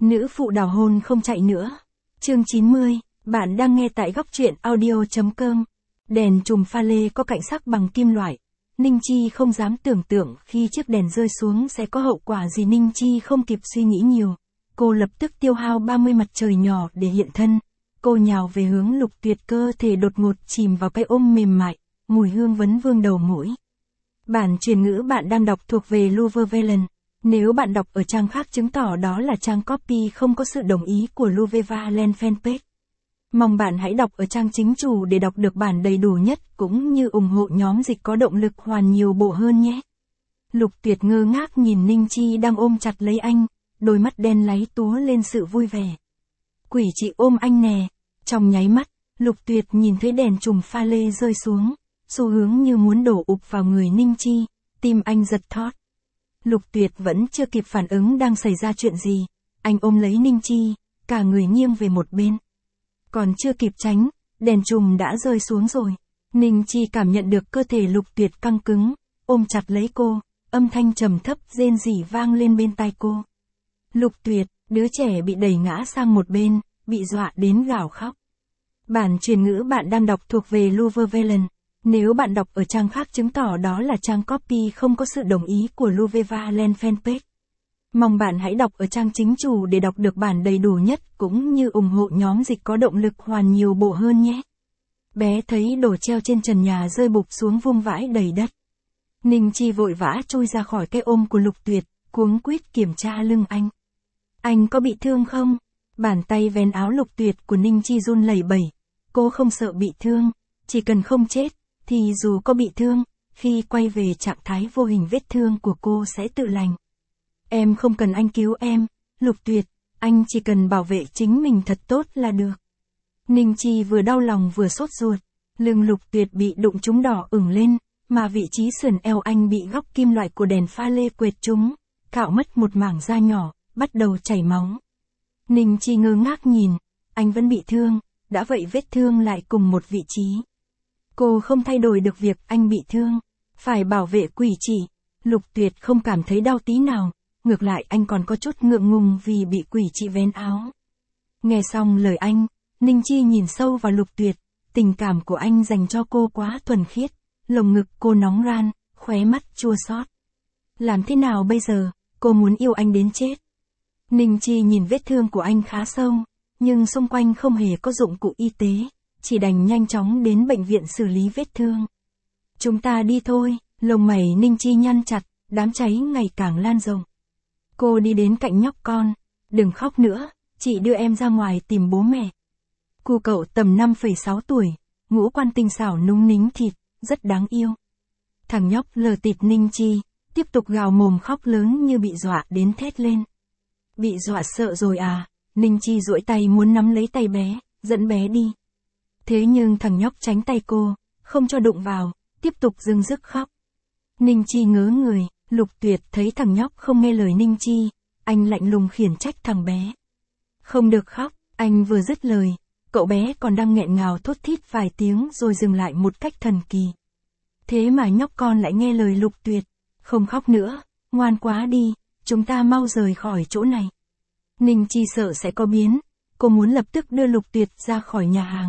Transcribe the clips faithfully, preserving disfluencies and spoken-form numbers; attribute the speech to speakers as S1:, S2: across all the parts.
S1: Nữ phụ đào hôn không chạy nữa. Chương chín mươi, bạn đang nghe tại góc truyện audio.com. Đèn chùm pha lê có cạnh sắc bằng kim loại. Ninh Chi không dám tưởng tượng khi chiếc đèn rơi xuống sẽ có hậu quả gì. Ninh Chi không kịp suy nghĩ nhiều. Cô lập tức tiêu hao ba mươi mặt trời nhỏ để hiện thân. Cô nhào về hướng Lục Tuyệt, cơ thể đột ngột chìm vào cái ôm mềm mại, mùi hương vấn vương đầu mũi. Bản truyền ngữ bạn đang đọc thuộc về Luverne. Nếu bạn đọc ở trang khác chứng tỏ đó là trang copy không có sự đồng ý của Luverne fanpage. Mong bạn hãy đọc ở trang chính chủ để đọc được bản đầy đủ nhất cũng như ủng hộ nhóm dịch có động lực hoàn nhiều bộ hơn nhé. Lục Tuyệt ngơ ngác nhìn Ninh Chi đang ôm chặt lấy anh, đôi mắt đen láy túa lên sự vui vẻ. Quỷ chị ôm anh nè. Trong nháy mắt, Lục Tuyệt nhìn thấy đèn chùm pha lê rơi xuống, xu hướng như muốn đổ ụp vào người Ninh Chi, tim anh giật thót. Lục Tuyệt vẫn chưa kịp phản ứng đang xảy ra chuyện gì, anh ôm lấy Ninh Chi, cả người nghiêng về một bên. Còn chưa kịp tránh, đèn chùm đã rơi xuống rồi. Ninh Chi cảm nhận được cơ thể Lục Tuyệt căng cứng, ôm chặt lấy cô, âm thanh trầm thấp rên rỉ vang lên bên tai cô. Lục Tuyệt, đứa trẻ bị đẩy ngã sang một bên, bị dọa đến gào khóc. Bản truyền ngữ bạn đang đọc thuộc về Luverne. Nếu bạn đọc ở trang khác chứng tỏ đó là trang copy không có sự đồng ý của Luverne fanpage. Mong bạn hãy đọc ở trang chính chủ để đọc được bản đầy đủ nhất cũng như ủng hộ nhóm dịch có động lực hoàn nhiều bộ hơn nhé. Bé thấy đồ treo trên trần nhà rơi bụp xuống vung vãi đầy đất. Ninh Chi vội vã chui ra khỏi cái ôm của Lục Tuyệt, cuống quýt kiểm tra lưng anh. Anh có bị thương không? Bàn tay vén áo Lục Tuyệt của Ninh Chi run lẩy bẩy. Cô không sợ bị thương, chỉ cần không chết, thì dù có bị thương, khi quay về trạng thái vô hình vết thương của cô sẽ tự lành. Em không cần anh cứu em, Lục Tuyệt, anh chỉ cần bảo vệ chính mình thật tốt là được. Ninh Chi vừa đau lòng vừa sốt ruột, lưng Lục Tuyệt bị đụng trúng đỏ ửng lên, mà vị trí sườn eo anh bị góc kim loại của đèn pha lê quệt trúng, cạo mất một mảng da nhỏ, bắt đầu chảy máu. Ninh Chi ngơ ngác nhìn, anh vẫn bị thương, đã vậy vết thương lại cùng một vị trí. Cô không thay đổi được việc anh bị thương, phải bảo vệ quỷ chỉ. Lục Tuyệt không cảm thấy đau tí nào, ngược lại anh còn có chút ngượng ngùng vì bị quỷ chị vén áo. Nghe xong lời anh, Ninh Chi nhìn sâu vào Lục Tuyệt, tình cảm của anh dành cho cô quá thuần khiết, lồng ngực cô nóng ran, khóe mắt chua xót. Làm thế nào bây giờ, cô muốn yêu anh đến chết. Ninh Chi nhìn vết thương của anh khá sâu, nhưng xung quanh không hề có dụng cụ y tế, chỉ đành nhanh chóng đến bệnh viện xử lý vết thương. Chúng ta đi thôi, lông mày Ninh Chi nhăn chặt, đám cháy ngày càng lan rộng. Cô đi đến cạnh nhóc con, đừng khóc nữa, chị đưa em ra ngoài tìm bố mẹ. Cu cậu tầm năm phẩy sáu tuổi, ngũ quan tinh xảo núng nính thịt, rất đáng yêu. Thằng nhóc lờ tịt Ninh Chi, tiếp tục gào mồm khóc lớn như bị dọa đến thét lên. Bị dọa sợ rồi à? Ninh Chi duỗi tay muốn nắm lấy tay bé, dẫn bé đi. Thế nhưng thằng nhóc tránh tay cô, không cho đụng vào, tiếp tục dưng dứt khóc. Ninh Chi ngớ người, Lục Tuyệt thấy thằng nhóc không nghe lời Ninh Chi, anh lạnh lùng khiển trách thằng bé. Không được khóc, anh vừa dứt lời, cậu bé còn đang nghẹn ngào thốt thít vài tiếng rồi dừng lại một cách thần kỳ. Thế mà nhóc con lại nghe lời Lục Tuyệt, không khóc nữa, ngoan quá đi, chúng ta mau rời khỏi chỗ này. Ninh Chi sợ sẽ có biến, cô muốn lập tức đưa Lục Tuyệt ra khỏi nhà hàng.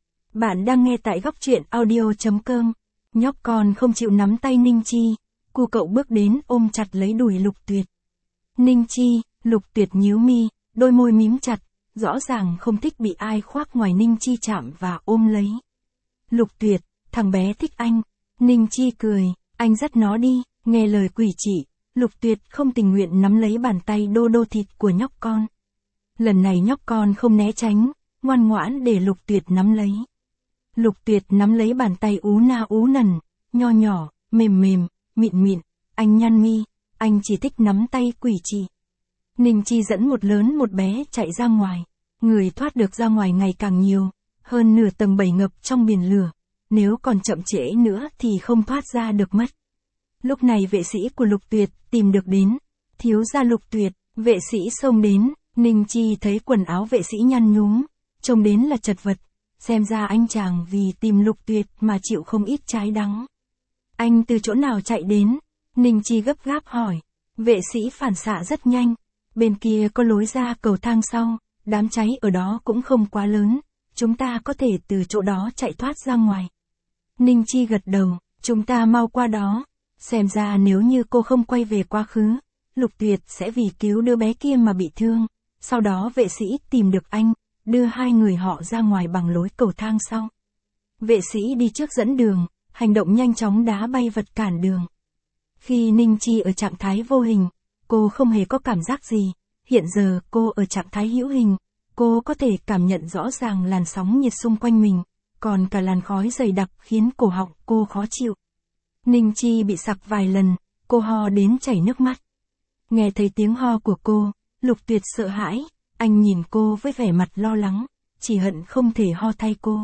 S1: Bạn đang nghe tại góc truyện audio.com. Nhóc con không chịu nắm tay Ninh Chi, cu cậu bước đến ôm chặt lấy đùi Lục Tuyệt. Ninh Chi, Lục Tuyệt nhíu mi, đôi môi mím chặt, rõ ràng không thích bị ai khoác ngoài Ninh Chi chạm và ôm lấy. Lục Tuyệt, thằng bé thích anh. Ninh Chi cười, anh dắt nó đi, nghe lời quỷ chỉ. Lục Tuyệt không tình nguyện nắm lấy bàn tay đô đô thịt của nhóc con. Lần này nhóc con không né tránh, ngoan ngoãn để Lục Tuyệt nắm lấy. Lục Tuyệt nắm lấy bàn tay ú na ú nần, nho nhỏ, mềm mềm, mịn mịn, anh nhăn mi, anh chỉ thích nắm tay quỷ chị. Ninh Chi dẫn một lớn một bé chạy ra ngoài, người thoát được ra ngoài ngày càng nhiều, hơn nửa tầng bảy ngập trong biển lửa, nếu còn chậm trễ nữa thì không thoát ra được mất. Lúc này vệ sĩ của Lục Tuyệt tìm được đến, thiếu gia Lục Tuyệt, vệ sĩ xông đến, Ninh Chi thấy quần áo vệ sĩ nhăn nhúm, trông đến là chật vật, xem ra anh chàng vì tìm Lục Tuyệt mà chịu không ít trái đắng. Anh từ chỗ nào chạy đến? Ninh Chi gấp gáp hỏi, vệ sĩ phản xạ rất nhanh, bên kia có lối ra cầu thang sau, đám cháy ở đó cũng không quá lớn, chúng ta có thể từ chỗ đó chạy thoát ra ngoài. Ninh Chi gật đầu, chúng ta mau qua đó, xem ra nếu như cô không quay về quá khứ, Lục Tuyệt sẽ vì cứu đứa bé kia mà bị thương, sau đó vệ sĩ tìm được anh, đưa hai người họ ra ngoài bằng lối cầu thang sau. Vệ sĩ đi trước dẫn đường, hành động nhanh chóng đá bay vật cản đường. Khi Ninh Chi ở trạng thái vô hình, cô không hề có cảm giác gì, hiện giờ cô ở trạng thái hữu hình, cô có thể cảm nhận rõ ràng làn sóng nhiệt xung quanh mình, còn cả làn khói dày đặc khiến cổ họng cô khó chịu. Ninh Chi bị sặc vài lần, cô ho đến chảy nước mắt. Nghe thấy tiếng ho của cô, Lục Tuyệt sợ hãi, anh nhìn cô với vẻ mặt lo lắng, chỉ hận không thể ho thay cô.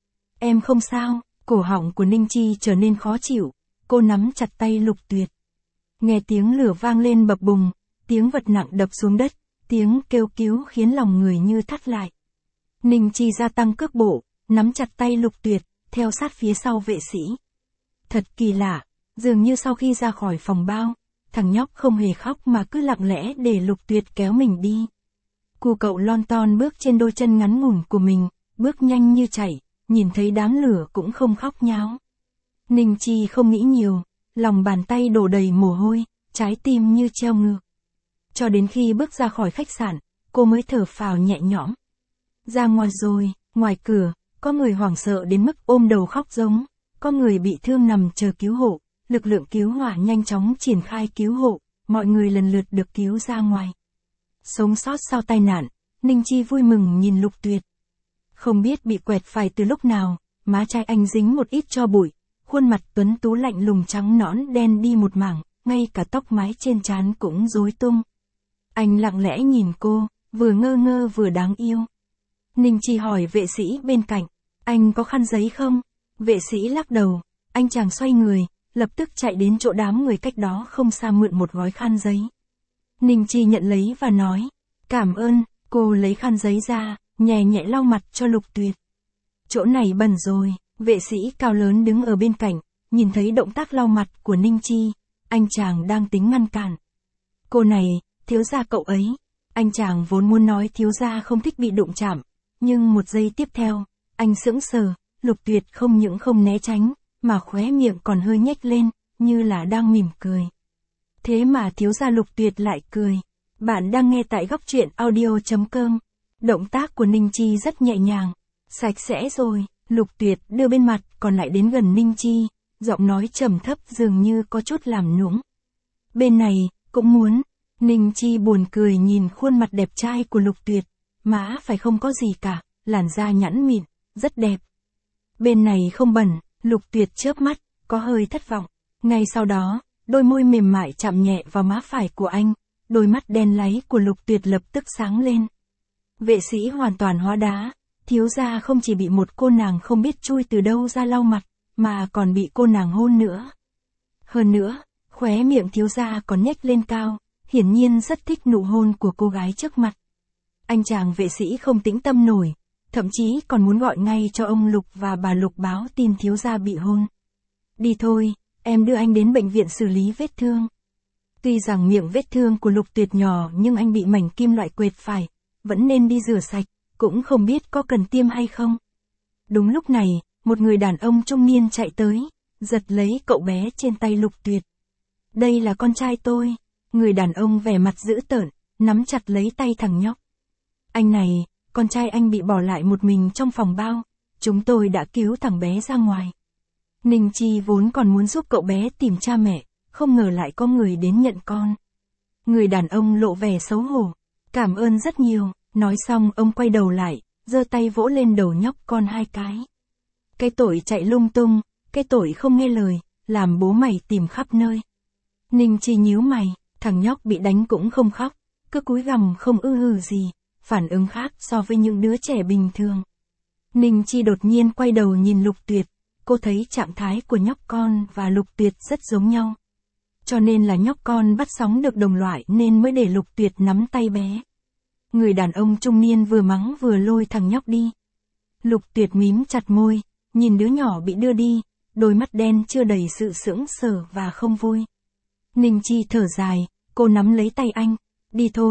S1: Em không sao, cổ họng của Ninh Chi trở nên khó chịu, cô nắm chặt tay Lục Tuyệt. Nghe tiếng lửa vang lên bập bùng, tiếng vật nặng đập xuống đất, tiếng kêu cứu khiến lòng người như thắt lại. Ninh Chi gia tăng cước bộ, nắm chặt tay Lục Tuyệt, theo sát phía sau vệ sĩ. Thật kỳ lạ, dường như sau khi ra khỏi phòng bao, thằng nhóc không hề khóc mà cứ lặng lẽ để Lục Tuyệt kéo mình đi. Cu cậu lon ton bước trên đôi chân ngắn ngủn của mình, bước nhanh như chạy, nhìn thấy đám lửa cũng không khóc nháo. Ninh Chi không nghĩ nhiều, lòng bàn tay đổ đầy mồ hôi, trái tim như treo ngược. Cho đến khi bước ra khỏi khách sạn, cô mới thở phào nhẹ nhõm. Ra ngoài rồi, ngoài cửa, có người hoảng sợ đến mức ôm đầu khóc giống, có người bị thương nằm chờ cứu hộ, lực lượng cứu hỏa nhanh chóng triển khai cứu hộ, mọi người lần lượt được cứu ra ngoài. Sống sót sau tai nạn, Ninh Chi vui mừng nhìn Lục Tuyệt. Không biết bị quẹt phải từ lúc nào, má trai anh dính một ít tro bụi, khuôn mặt tuấn tú lạnh lùng trắng nõn đen đi một mảng, ngay cả tóc mái trên trán cũng rối tung. Anh lặng lẽ nhìn cô, vừa ngơ ngơ vừa đáng yêu. Ninh Chi hỏi vệ sĩ bên cạnh, anh có khăn giấy không? Vệ sĩ lắc đầu, anh chàng xoay người, lập tức chạy đến chỗ đám người cách đó không xa mượn một gói khăn giấy. Ninh Chi nhận lấy và nói, cảm ơn, cô lấy khăn giấy ra, nhẹ nhẹ lau mặt cho Lục Tuyệt. Chỗ này bẩn rồi, vệ sĩ cao lớn đứng ở bên cạnh, nhìn thấy động tác lau mặt của Ninh Chi, anh chàng đang tính ngăn cản. Cô này, thiếu gia cậu ấy, anh chàng vốn muốn nói thiếu gia không thích bị đụng chạm, nhưng một giây tiếp theo, anh sững sờ, Lục Tuyệt không những không né tránh, mà khóe miệng còn hơi nhếch lên, như là đang mỉm cười. Thế mà thiếu gia Lục Tuyệt lại cười. Bạn đang nghe tại góc truyện audio chấm com. Động tác của Ninh Chi rất nhẹ nhàng, sạch sẽ rồi, Lục Tuyệt đưa bên mặt còn lại đến gần Ninh Chi, giọng nói trầm thấp dường như có chút làm nũng. Bên này, cũng muốn. Ninh Chi buồn cười nhìn khuôn mặt đẹp trai của Lục Tuyệt, má phải không có gì cả, làn da nhẵn mịn, rất đẹp. Bên này không bẩn, Lục Tuyệt chớp mắt, có hơi thất vọng. Ngay sau đó, đôi môi mềm mại chạm nhẹ vào má phải của anh, đôi mắt đen láy của Lục Tuyệt lập tức sáng lên. Vệ sĩ hoàn toàn hóa đá, thiếu gia không chỉ bị một cô nàng không biết chui từ đâu ra lau mặt, mà còn bị cô nàng hôn nữa. Hơn nữa, khóe miệng thiếu gia còn nhếch lên cao, hiển nhiên rất thích nụ hôn của cô gái trước mặt. Anh chàng vệ sĩ không tĩnh tâm nổi, thậm chí còn muốn gọi ngay cho ông Lục và bà Lục báo tin thiếu gia bị hôn. Đi thôi, em đưa anh đến bệnh viện xử lý vết thương. Tuy rằng miệng vết thương của Lục Tuyệt nhỏ nhưng anh bị mảnh kim loại quệt phải, vẫn nên đi rửa sạch, cũng không biết có cần tiêm hay không. Đúng lúc này, một người đàn ông trung niên chạy tới, giật lấy cậu bé trên tay Lục Tuyệt. Đây là con trai tôi. Người đàn ông vẻ mặt dữ tợn, nắm chặt lấy tay thằng nhóc. Anh này, con trai anh bị bỏ lại một mình trong phòng bao, chúng tôi đã cứu thằng bé ra ngoài. Ninh Chi vốn còn muốn giúp cậu bé tìm cha mẹ, không ngờ lại có người đến nhận con. Người đàn ông lộ vẻ xấu hổ. Cảm ơn rất nhiều, nói xong ông quay đầu lại, giơ tay vỗ lên đầu nhóc con hai cái. Cái tội chạy lung tung, cái tội không nghe lời, làm bố mày tìm khắp nơi. Ninh Chi nhíu mày, thằng nhóc bị đánh cũng không khóc, cứ cúi gằm không ư hừ gì, phản ứng khác so với những đứa trẻ bình thường. Ninh Chi đột nhiên quay đầu nhìn Lục Tuyệt, cô thấy trạng thái của nhóc con và Lục Tuyệt rất giống nhau. Cho nên là nhóc con bắt sóng được đồng loại nên mới để Lục Tuyệt nắm tay bé. Người đàn ông trung niên vừa mắng vừa lôi thằng nhóc đi. Lục Tuyệt mím chặt môi, nhìn đứa nhỏ bị đưa đi, đôi mắt đen chưa đầy sự sững sờ và không vui. Ninh Chi thở dài, cô nắm lấy tay anh, đi thôi,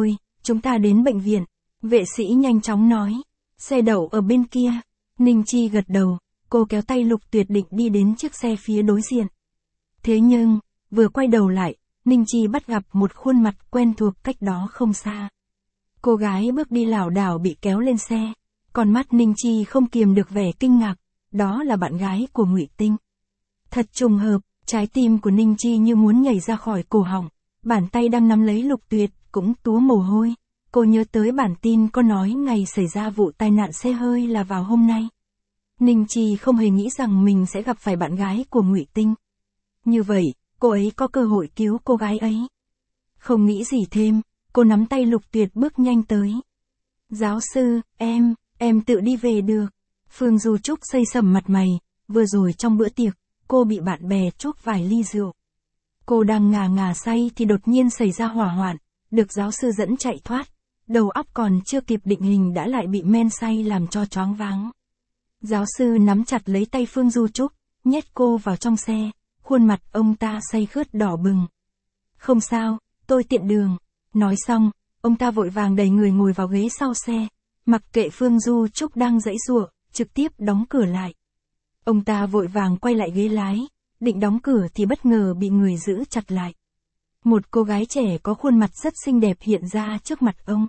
S1: chúng ta đến bệnh viện. Vệ sĩ nhanh chóng nói. Xe đậu ở bên kia. Ninh Chi gật đầu, cô kéo tay Lục Tuyệt định đi đến chiếc xe phía đối diện. Thế nhưng, vừa quay đầu lại, Ninh Chi bắt gặp một khuôn mặt quen thuộc cách đó không xa. Cô gái bước đi lảo đảo bị kéo lên xe, con mắt Ninh Chi không kiềm được vẻ kinh ngạc, đó là bạn gái của Ngụy Tinh. Thật trùng hợp, trái tim của Ninh Chi như muốn nhảy ra khỏi cổ họng, bàn tay đang nắm lấy Lục Tuyệt cũng túa mồ hôi. Cô nhớ tới bản tin có nói ngày xảy ra vụ tai nạn xe hơi là vào hôm nay. Ninh Chi không hề nghĩ rằng mình sẽ gặp phải bạn gái của Ngụy Tinh. Như vậy, cô ấy có cơ hội cứu cô gái ấy. Không nghĩ gì thêm, cô nắm tay Lục Tuyệt bước nhanh tới. Giáo sư, em, em tự đi về được. Phương Du Trúc xây sẩm mặt mày, vừa rồi trong bữa tiệc, cô bị bạn bè chuốc vài ly rượu. Cô đang ngà ngà say thì đột nhiên xảy ra hỏa hoạn, được giáo sư dẫn chạy thoát. Đầu óc còn chưa kịp định hình đã lại bị men say làm cho choáng váng. Giáo sư nắm chặt lấy tay Phương Du Trúc, nhét cô vào trong xe, khuôn mặt ông ta say khướt đỏ bừng. Không sao, tôi tiện đường. Nói xong, ông ta vội vàng đẩy người ngồi vào ghế sau xe, mặc kệ Phương Du Trúc đang giãy giụa, trực tiếp đóng cửa lại. Ông ta vội vàng quay lại ghế lái, định đóng cửa thì bất ngờ bị người giữ chặt lại. Một cô gái trẻ có khuôn mặt rất xinh đẹp hiện ra trước mặt ông.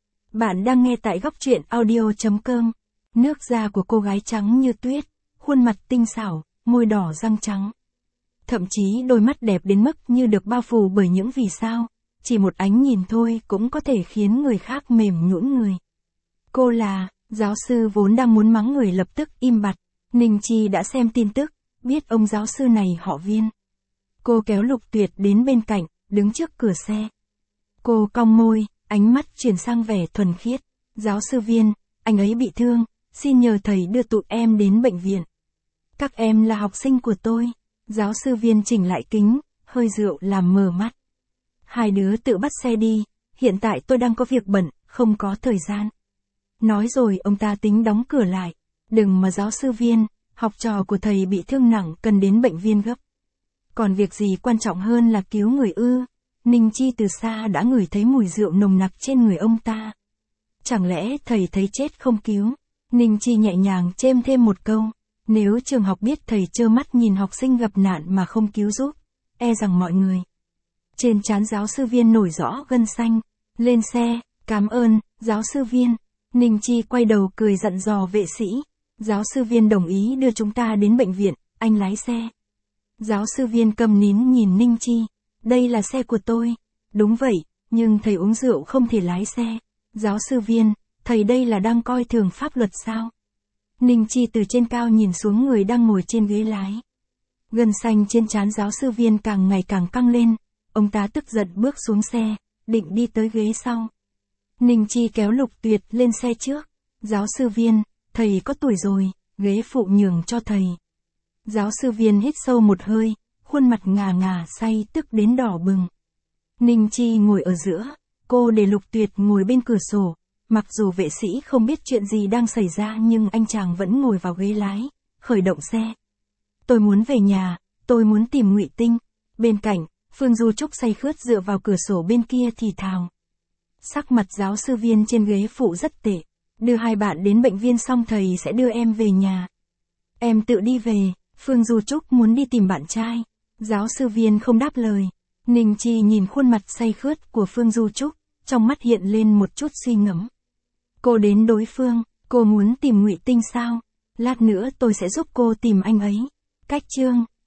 S1: Bạn đang nghe tại góc truyện audio chấm com. Nước da của cô gái trắng như tuyết, khuôn mặt tinh xảo, môi đỏ răng trắng. Thậm chí đôi mắt đẹp đến mức như được bao phủ bởi những vì sao, chỉ một ánh nhìn thôi cũng có thể khiến người khác mềm nhũn người. Cô là, giáo sư vốn đang muốn mắng người lập tức im bặt, Ninh Chi đã xem tin tức, biết ông giáo sư này họ Viên. Cô kéo Lục Tuyệt đến bên cạnh, đứng trước cửa xe. Cô cong môi, ánh mắt chuyển sang vẻ thuần khiết. Giáo sư Viên, anh ấy bị thương, xin nhờ thầy đưa tụi em đến bệnh viện. Các em là học sinh của tôi. Giáo sư Viên chỉnh lại kính, hơi rượu làm mờ mắt. Hai đứa tự bắt xe đi, hiện tại tôi đang có việc bận, không có thời gian. Nói rồi ông ta tính đóng cửa lại. Đừng mà giáo sư Viên, học trò của thầy bị thương nặng cần đến bệnh viện gấp. Còn việc gì quan trọng hơn là cứu người ư? Ninh Chi từ xa đã ngửi thấy mùi rượu nồng nặc trên người ông ta. Chẳng lẽ thầy thấy chết không cứu? Ninh Chi nhẹ nhàng chêm thêm một câu. Nếu trường học biết thầy trơ mắt nhìn học sinh gặp nạn mà không cứu giúp, e rằng mọi người. Trên trán giáo sư Viên nổi rõ gân xanh. Lên xe, cảm ơn, giáo sư Viên. Ninh Chi quay đầu cười dặn dò vệ sĩ. Giáo sư Viên đồng ý đưa chúng ta đến bệnh viện, anh lái xe. Giáo sư Viên câm nín nhìn Ninh Chi. Đây là xe của tôi. Đúng vậy, nhưng thầy uống rượu không thể lái xe. Giáo sư Viên, thầy đây là đang coi thường pháp luật sao? Ninh Chi từ trên cao nhìn xuống người đang ngồi trên ghế lái. Gân xanh trên trán giáo sư Viên càng ngày càng căng lên. Ông ta tức giận bước xuống xe, định đi tới ghế sau. Ninh Chi kéo Lục Tuyệt lên xe trước. Giáo sư Viên, thầy có tuổi rồi, ghế phụ nhường cho thầy. Giáo sư Viên hít sâu một hơi, khuôn mặt ngà ngà say tức đến đỏ bừng. Ninh Chi ngồi ở giữa, cô để Lục Tuyệt ngồi bên cửa sổ. Mặc dù vệ sĩ không biết chuyện gì đang xảy ra nhưng anh chàng vẫn ngồi vào ghế lái, khởi động xe. Tôi muốn về nhà, tôi muốn tìm Ngụy Tinh. Bên cạnh, Phương Du Trúc say khướt dựa vào cửa sổ bên kia thì thào. Sắc mặt giáo sư Viên trên ghế phụ rất tệ. Đưa hai bạn đến bệnh viện xong thầy sẽ đưa em về nhà. Em tự đi về, Phương Du Trúc muốn đi tìm bạn trai. Giáo sư Viên không đáp lời. Ninh Chi nhìn khuôn mặt say khướt của Phương Du Trúc, trong mắt hiện lên một chút suy ngẫm. Cô đến đối phương, cô muốn tìm Ngụy Tinh sao? Lát nữa tôi sẽ giúp cô tìm anh ấy. Cách chương